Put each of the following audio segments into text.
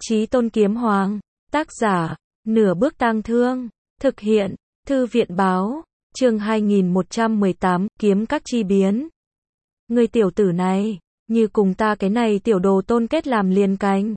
Chí Tôn Kiếm Hoàng, tác giả, Nửa Bước Tang Thương, thực hiện, Thư viện báo, chương 2118, kiếm các chi biến. Người tiểu tử này, như cùng ta cái này tiểu đồ tôn kết làm liền cánh.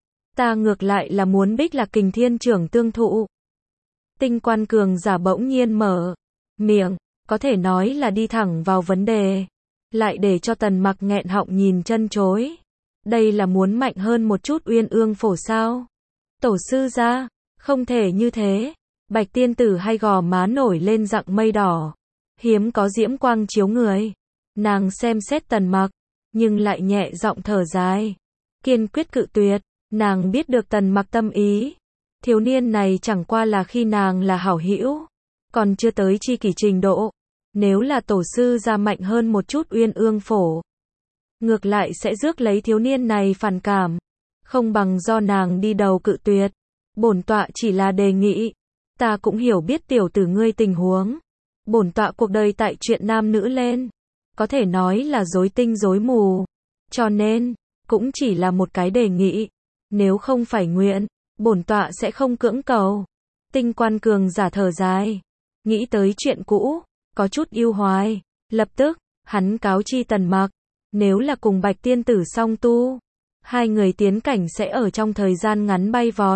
Ta ngược lại là muốn Bích Lạc Kình Thiên trưởng tương thụ. Tinh Quan cường giả bỗng nhiên mở miệng, có thể nói là đi thẳng vào vấn đề, lại để cho Tần Mặc nghẹn họng nhìn chân chối. Đây là muốn mạnh hơn một chút Uyên Ương Phổ sao? Tổ sư gia, không thể như thế. Bạch tiên tử hay gò má nổi lên dạng mây đỏ, hiếm có diễm quang chiếu người. Nàng xem xét Tần Mặc, nhưng lại nhẹ giọng thở dài, kiên quyết cự tuyệt. Nàng biết được Tần Mặc tâm ý, thiếu niên này chẳng qua là khi nàng là hảo hữu, còn chưa tới chi kỷ trình độ. Nếu là tổ sư gia mạnh hơn một chút Uyên Ương Phổ, ngược lại sẽ rước lấy thiếu niên này phản cảm, không bằng do nàng đi đầu cự tuyệt. Bổn tọa chỉ là đề nghị, ta cũng hiểu biết tiểu tử ngươi tình huống. Bổn tọa cuộc đời tại chuyện nam nữ lên, có thể nói là rối tinh rối mù, cho nên cũng chỉ là một cái đề nghị. Nếu không phải nguyện, bổn tọa sẽ không cưỡng cầu. Tinh Quan cường giả thở dài, nghĩ tới chuyện cũ, có chút yêu hoài. Lập tức, hắn cáo chi Tần Mặc, nếu là cùng Bạch tiên tử song tu, hai người tiến cảnh sẽ ở trong thời gian ngắn bay vọt,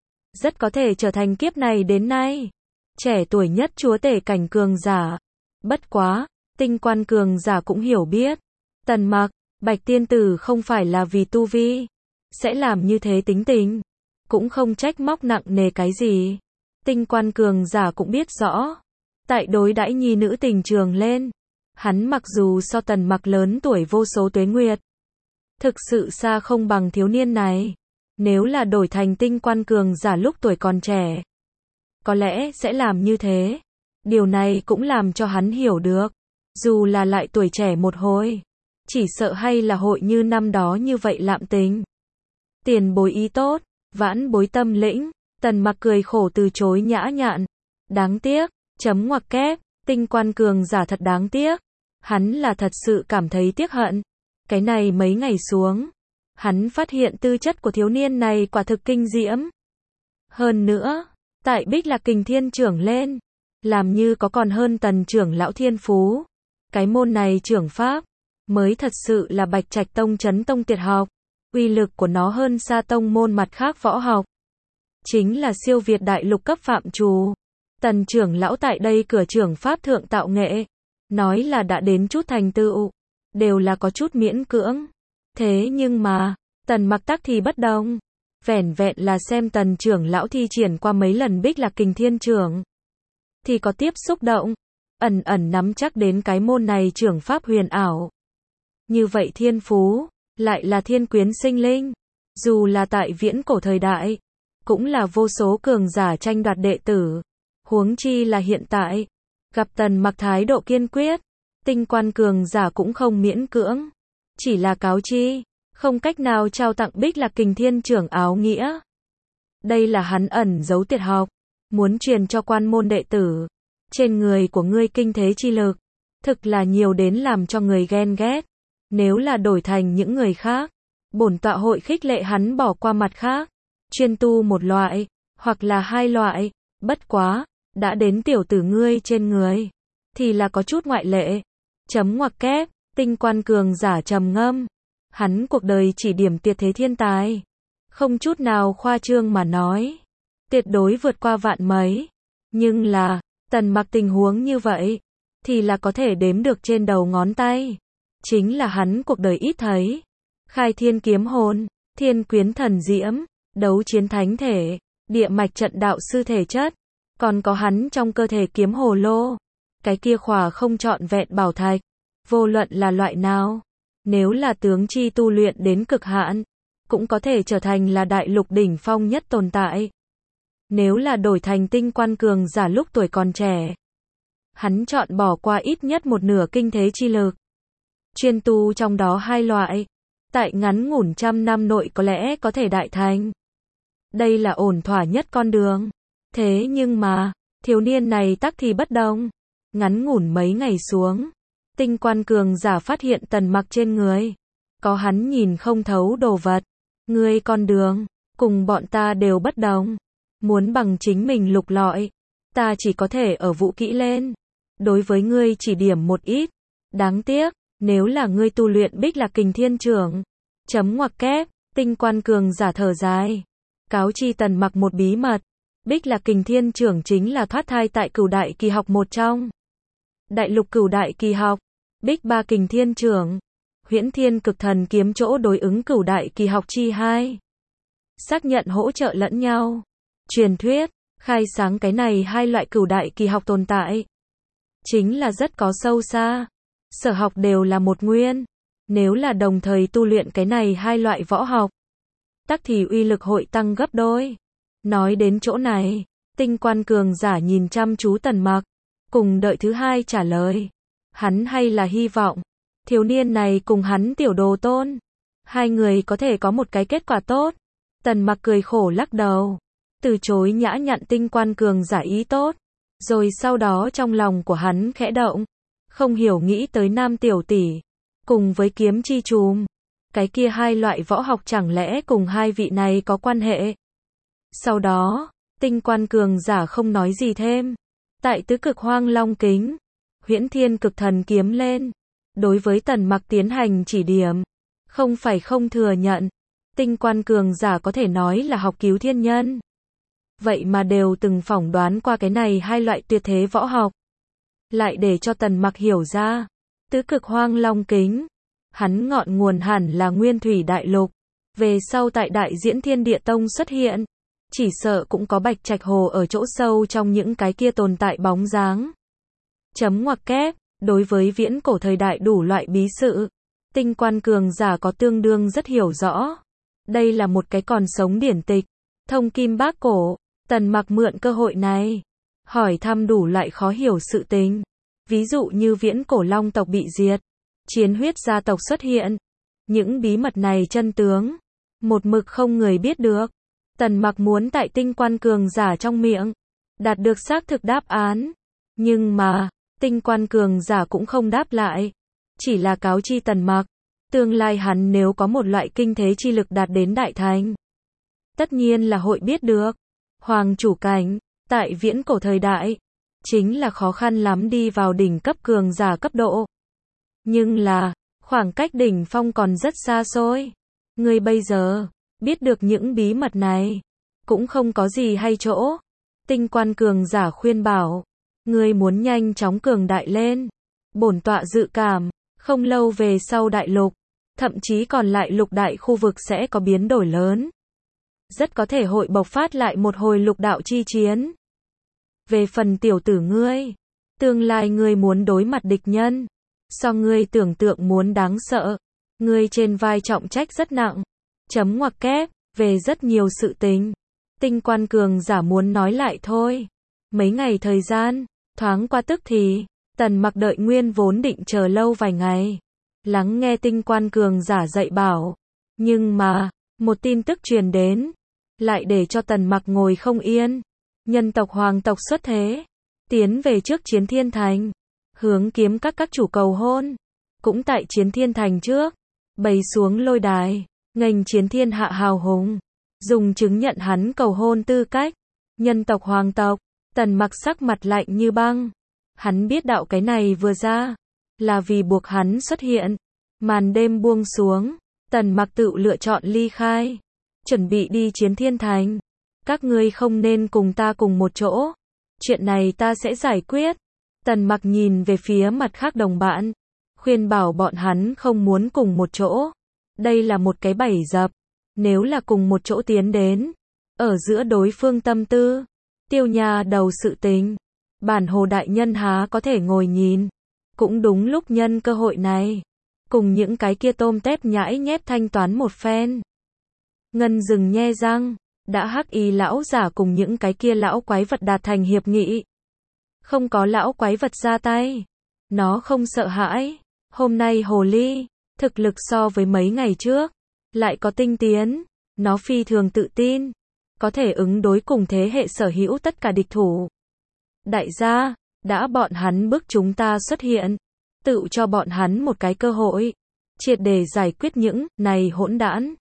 rất có thể trở thành kiếp này đến nay trẻ tuổi nhất chúa tể cảnh cường giả. Bất quá, Tinh Quan cường giả cũng hiểu biết, Tần Mặc, Bạch tiên tử không phải là vì tu vi sẽ làm như thế tính tình, cũng không trách móc nặng nề cái gì. Tinh Quan cường giả cũng biết rõ, tại đối đãi nhi nữ tình trường lên, hắn mặc dù so Tần Mặc lớn tuổi vô số tuế nguyệt, thực sự xa không bằng thiếu niên này. Nếu là đổi thành Tinh Quan cường giả lúc tuổi còn trẻ, có lẽ sẽ làm như thế. Điều này cũng làm cho hắn hiểu được, dù là lại tuổi trẻ một hồi, chỉ sợ hay là hội như năm đó như vậy lạm tình. Tiền bối ý tốt, vãn bối tâm lĩnh. Tần Mặc cười khổ từ chối nhã nhặn. Đáng tiếc, chấm ngoặc kép, Tinh Quan cường giả thật đáng tiếc. Hắn là thật sự cảm thấy tiếc hận. Cái này mấy ngày xuống, hắn phát hiện tư chất của thiếu niên này quả thực kinh diễm. Hơn nữa, tại Bích Lạc Kình Thiên trưởng lên, làm như có còn hơn Tần trưởng lão thiên phú. Cái môn này trưởng pháp, mới thật sự là Bạch Trạch Tông Chấn Tông tuyệt học. Uy lực của nó hơn xa tông môn mặt khác võ học. Chính là siêu việt đại lục cấp phạm trù. Tần trưởng lão tại đây cửa trưởng pháp thượng tạo nghệ, nói là đã đến chút thành tựu, đều là có chút miễn cưỡng. Thế nhưng mà, Tần Mặc tắc thì bất đồng. Vẻn vẹn là xem Tần trưởng lão thi triển qua mấy lần Bích Lạc Kình Thiên trưởng, thì có tiếp xúc động, ẩn ẩn nắm chắc đến cái môn này trưởng pháp huyền ảo. Như vậy thiên phú, lại là thiên quyến sinh linh. Dù là tại viễn cổ thời đại, cũng là vô số cường giả tranh đoạt đệ tử. Huống chi là hiện tại, gặp Tần Mặc thái độ kiên quyết, Tinh Quan cường giả cũng không miễn cưỡng, chỉ là cáo chi, không cách nào trao tặng Bích Lạc Kình Thiên trưởng áo nghĩa. Đây là hắn ẩn giấu tuyệt học, muốn truyền cho quan môn đệ tử. Trên người của ngươi kinh thế chi lực, thực là nhiều đến làm cho người ghen ghét. Nếu là đổi thành những người khác, bổn tọa hội khích lệ hắn bỏ qua mặt khác, chuyên tu một loại, hoặc là hai loại. Bất quá, đã đến tiểu tử ngươi trên người, thì là có chút ngoại lệ. Chấm ngoặc kép, Tinh Quan cường giả trầm ngâm. Hắn cuộc đời chỉ điểm tuyệt thế thiên tài, không chút nào khoa trương mà nói, tuyệt đối vượt qua vạn mấy. Nhưng là, Tần Mặc tình huống như vậy, thì là có thể đếm được trên đầu ngón tay. Chính là hắn cuộc đời ít thấy. Khai thiên kiếm hồn, thiên quyến thần diễm, đấu chiến thánh thể, địa mạch trận đạo sư thể chất, còn có hắn trong cơ thể kiếm hồ lô, cái kia khỏa không trọn vẹn bảo thạch. Vô luận là loại nào, nếu là tướng chi tu luyện đến cực hạn, cũng có thể trở thành là đại lục đỉnh phong nhất tồn tại. Nếu là đổi thành Tinh Quan cường giả lúc tuổi còn trẻ, hắn chọn bỏ qua ít nhất một nửa kinh thế chi lực, chuyên tu trong đó hai loại, tại ngắn ngủn trăm năm nội có lẽ có thể đại thành. Đây là ổn thỏa nhất con đường. Thế nhưng mà, thiếu niên này tắc thì bất đồng. Ngắn ngủn mấy ngày xuống, Tinh Quan cường giả phát hiện Tần Mặc trên người có hắn nhìn không thấu đồ vật. Ngươi con đường, cùng bọn ta đều bất đồng. Muốn bằng chính mình lục lọi, ta chỉ có thể ở vũ kỹ lên. Đối với ngươi chỉ điểm một ít. Đáng tiếc, nếu là ngươi tu luyện Bích Lạc Kình Thiên Trưởng. Chấm ngoặc kép, Tinh Quan cường giả thở dài. Cáo chi Tần Mặc một bí mật. Bích Lạc Kình Thiên Trưởng chính là thoát thai tại Cửu Đại Kỳ học một trong. Đại lục Cửu Đại Kỳ học, Bích Ba Kình Thiên Trưởng, Huyễn Thiên Cực Thần Kiếm chỗ đối ứng Cửu Đại Kỳ học chi hai. Xác nhận hỗ trợ lẫn nhau. Truyền thuyết, khai sáng cái này hai loại Cửu Đại Kỳ học tồn tại. Chính là rất có sâu xa. Sở học đều là một nguyên. Nếu là đồng thời tu luyện cái này hai loại võ học, tắc thì uy lực hội tăng gấp đôi. Nói đến chỗ này, Tinh Quan cường giả nhìn chăm chú Tần Mặc, cùng đợi thứ hai trả lời. Hắn hay là hy vọng, thiếu niên này cùng hắn tiểu đồ tôn, hai người có thể có một cái kết quả tốt. Tần Mặc cười khổ lắc đầu, từ chối nhã nhặn Tinh Quan cường giả ý tốt. Rồi sau đó trong lòng của hắn khẽ động, không hiểu nghĩ tới Nam tiểu tỷ, cùng với kiếm chi trùm. Cái kia hai loại võ học chẳng lẽ cùng hai vị này có quan hệ? Sau đó, Tinh Quan cường giả không nói gì thêm. Tại Tứ Cực Hoang Long Kính, Huyễn Thiên Cực Thần Kiếm lên, đối với Tần Mặc tiến hành chỉ điểm. Không phải không thừa nhận, Tinh Quan cường giả có thể nói là học cứu thiên nhân. Vậy mà đều từng phỏng đoán qua cái này hai loại tuyệt thế võ học. Lại để cho Tần Mặc hiểu ra, Tứ Cực Hoang Long Kính, hắn ngọn nguồn hẳn là Nguyên Thủy Đại Lục. Về sau tại Đại Diễn Thiên Địa Tông xuất hiện, chỉ sợ cũng có Bạch Trạch Hồ ở chỗ sâu trong những cái kia tồn tại bóng dáng. Chấm ngoặc kép, đối với viễn cổ thời đại đủ loại bí sự, Tinh Quan cường giả có tương đương rất hiểu rõ. Đây là một cái còn sống điển tịch, thông kim bác cổ. Tần Mặc mượn cơ hội này, hỏi thăm đủ loại khó hiểu sự tình. Ví dụ như viễn cổ Long tộc bị diệt, chiến huyết gia tộc xuất hiện. Những bí mật này chân tướng, một mực không người biết được. Tần Mặc muốn tại Tinh Quan cường giả trong miệng đạt được xác thực đáp án. Nhưng mà, Tinh Quan cường giả cũng không đáp lại. Chỉ là cáo chi Tần Mặc, tương lai hắn nếu có một loại kinh thế chi lực đạt đến đại thành, tất nhiên là hội biết được. Hoàng chủ cảnh, tại viễn cổ thời đại, chính là khó khăn lắm đi vào đỉnh cấp cường giả cấp độ. Nhưng là, khoảng cách đỉnh phong còn rất xa xôi. Ngươi bây giờ, biết được những bí mật này, cũng không có gì hay chỗ. Tinh Quan cường giả khuyên bảo, ngươi muốn nhanh chóng cường đại lên. Bổn tọa dự cảm, không lâu về sau đại lục, thậm chí còn lại lục đại khu vực sẽ có biến đổi lớn. Rất có thể hội bộc phát lại một hồi lục đạo chi chiến. Về phần tiểu tử ngươi, tương lai ngươi muốn đối mặt địch nhân, so ngươi tưởng tượng muốn đáng sợ. Ngươi trên vai trọng trách rất nặng. Chấm ngoặc kép, về rất nhiều sự tình. Tinh Quan cường giả muốn nói lại thôi. Mấy ngày thời gian, thoáng qua tức thì, Tần Mặc đợi nguyên vốn định chờ lâu vài ngày, lắng nghe Tinh Quan cường giả dạy bảo. Nhưng mà, một tin tức truyền đến, lại để cho Tần Mặc ngồi không yên. Nhân tộc hoàng tộc xuất thế, tiến về trước Chiến Thiên Thành, hướng kiếm các chủ cầu hôn. Cũng tại Chiến Thiên Thành trước, bày xuống lôi đài, nghênh chiến thiên hạ hào hùng, dùng chứng nhận hắn cầu hôn tư cách. Nhân tộc hoàng tộc, Tần Mặc sắc mặt lạnh như băng. Hắn biết đạo cái này vừa ra, là vì buộc hắn xuất hiện. Màn đêm buông xuống, Tần Mặc tự lựa chọn ly khai, chuẩn bị đi Chiến Thiên Thành. Các ngươi không nên cùng ta cùng một chỗ. Chuyện này ta sẽ giải quyết. Tần Mặc nhìn về phía mặt khác đồng bạn, khuyên bảo bọn hắn không muốn cùng một chỗ. Đây là một cái bẫy dập. Nếu là cùng một chỗ tiến đến, ở giữa đối phương tâm tư, tiêu nhà đầu sự tình, bản hồ đại nhân há có thể ngồi nhìn. Cũng đúng lúc nhân cơ hội này, cùng những cái kia tôm tép nhãi nhép thanh toán một phen. Ngân rừng nhe răng, đã hắc y lão giả cùng những cái kia lão quái vật đạt thành hiệp nghị. Không có lão quái vật ra tay, nó không sợ hãi. Hôm nay hồ ly, thực lực so với mấy ngày trước, lại có tinh tiến. Nó phi thường tự tin, có thể ứng đối cùng thế hệ sở hữu tất cả địch thủ. Đại gia, đã bọn hắn bức chúng ta xuất hiện, tự cho bọn hắn một cái cơ hội, triệt để giải quyết những này hỗn đản.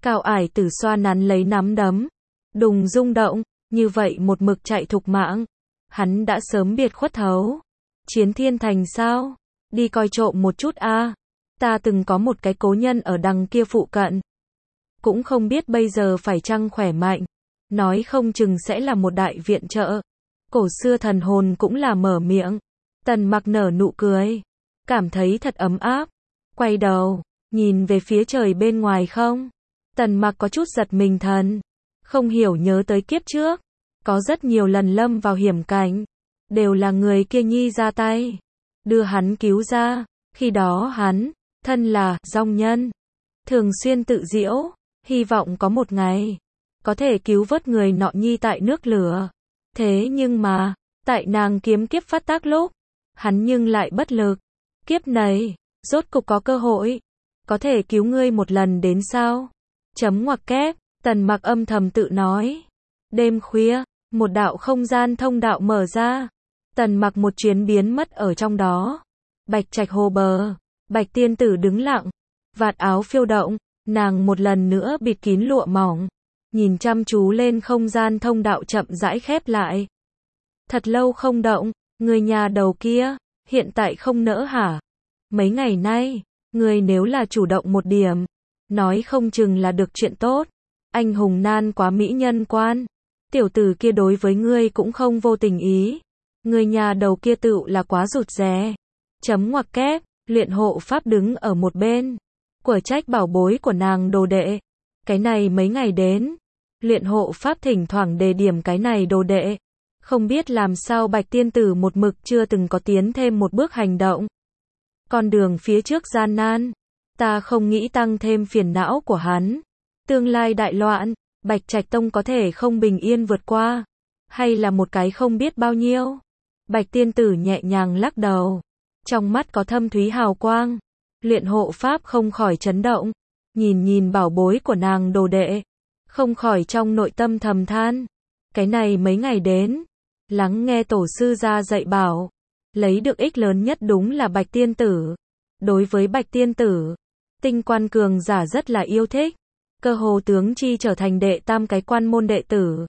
Cao Ải Tử xoa nắn lấy nắm đấm, đùng rung động, như vậy một mực chạy thục mạng. Hắn đã sớm biệt khuất thấu. Chiến Thiên Thành sao? Đi coi trộm một chút a. Ta từng có một cái cố nhân ở đằng kia phụ cận. Cũng không biết bây giờ phải chăng khỏe mạnh. Nói không chừng sẽ là một đại viện trợ. Cổ xưa thần hồn cũng là mở miệng. Tần Mặc nở nụ cười. Cảm thấy thật ấm áp. Quay đầu, nhìn về phía trời bên ngoài không. Tần Mặc có chút giật mình thần. Không hiểu nhớ tới kiếp trước. Có rất nhiều lần lâm vào hiểm cảnh. Đều là người kia nhi ra tay. Đưa hắn cứu ra. Khi đó hắn, thân là dòng nhân. Thường xuyên tự giễu. Hy vọng có một ngày. Có thể cứu vớt người nọ nhi tại nước lửa. Thế nhưng mà, tại nàng kiếm kiếp phát tác lúc. Hắn nhưng lại bất lực. Kiếp này, rốt cục có cơ hội. Có thể cứu ngươi một lần đến sao? Chấm ngoặc kép, Tần Mặc âm thầm tự nói. Đêm khuya, một đạo không gian thông đạo mở ra. Tần Mặc một chuyến biến mất ở trong đó. Bạch Trạch hồ bờ, Bạch tiên tử đứng lặng, vạt áo phiêu động, nàng một lần nữa bịt kín lụa mỏng, nhìn chăm chú lên không gian thông đạo chậm rãi khép lại. Thật lâu không động, người nhà đầu kia, hiện tại không nỡ hả? Mấy ngày nay, người nếu là chủ động một điểm, nói không chừng là được chuyện tốt. Anh hùng nan quá mỹ nhân quan. Tiểu tử kia đối với ngươi cũng không vô tình ý. Người nhà đầu kia tựu là quá rụt rè. Chấm ngoặc kép, luyện hộ pháp đứng ở một bên. Của trách bảo bối của nàng đồ đệ. Cái này mấy ngày đến. Luyện hộ pháp thỉnh thoảng đề điểm cái này đồ đệ. Không biết làm sao Bạch tiên tử một mực chưa từng có tiến thêm một bước hành động. Con đường phía trước gian nan. Ta không nghĩ tăng thêm phiền não của hắn. Tương lai đại loạn, Bạch Trạch Tông có thể không bình yên vượt qua. Hay là một cái không biết bao nhiêu. Bạch tiên tử nhẹ nhàng lắc đầu. Trong mắt có thâm thúy hào quang. Luyện hộ pháp không khỏi chấn động. Nhìn bảo bối của nàng đồ đệ. Không khỏi trong nội tâm thầm than. Cái này mấy ngày đến. Lắng nghe tổ sư ra dạy bảo. Lấy được ích lớn nhất đúng là Bạch tiên tử. Đối với Bạch tiên tử, tinh quan cường giả rất là yêu thích. Cơ hồ tướng chi trở thành đệ tam cái quan môn đệ tử.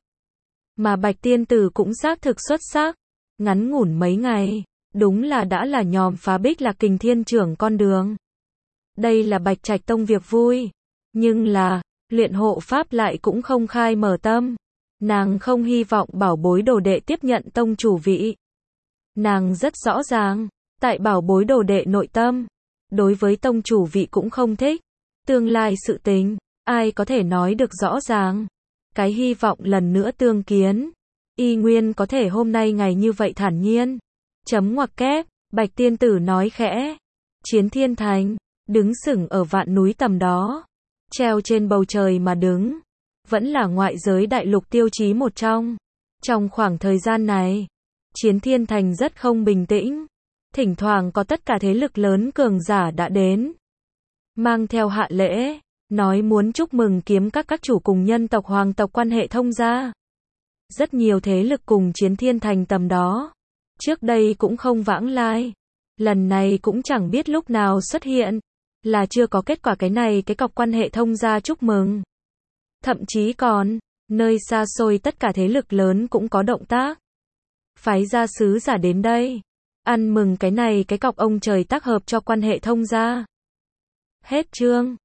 Mà Bạch tiên tử cũng xác thực xuất sắc. Ngắn ngủn mấy ngày, đúng là đã là nhòm phá Bích Lạc Kình Thiên trưởng con đường. Đây là Bạch Trạch Tông việc vui. Nhưng là, luyện hộ pháp lại cũng không khai mở tâm. Nàng không hy vọng bảo bối đồ đệ tiếp nhận tông chủ vị. Nàng rất rõ ràng, tại bảo bối đồ đệ nội tâm, đối với tông chủ vị cũng không thích. Tương lai sự tình, ai có thể nói được rõ ràng. Cái hy vọng lần nữa tương kiến, y nguyên có thể hôm nay ngày như vậy thản nhiên. Chấm ngoặc kép, Bạch tiên tử nói khẽ. Chiến Thiên Thành, đứng sừng ở vạn núi tầm đó. Treo trên bầu trời mà đứng. Vẫn là ngoại giới đại lục tiêu chí một trong. Trong khoảng thời gian này, Chiến Thiên Thành rất không bình tĩnh. Thỉnh thoảng có tất cả thế lực lớn cường giả đã đến. Mang theo hạ lễ, nói muốn chúc mừng kiếm các chủ cùng nhân tộc hoàng tộc quan hệ thông gia. Rất nhiều thế lực cùng Chiến Thiên Thành tầm đó. Trước đây cũng không vãng lai. Lần này cũng chẳng biết lúc nào xuất hiện. Là chưa có kết quả cái này cái cọc quan hệ thông gia chúc mừng. Thậm chí còn, nơi xa xôi tất cả thế lực lớn cũng có động tác. Phái gia sứ giả đến đây. Ăn mừng cái này cái cọc ông trời tác hợp cho quan hệ thông gia. Hết chương.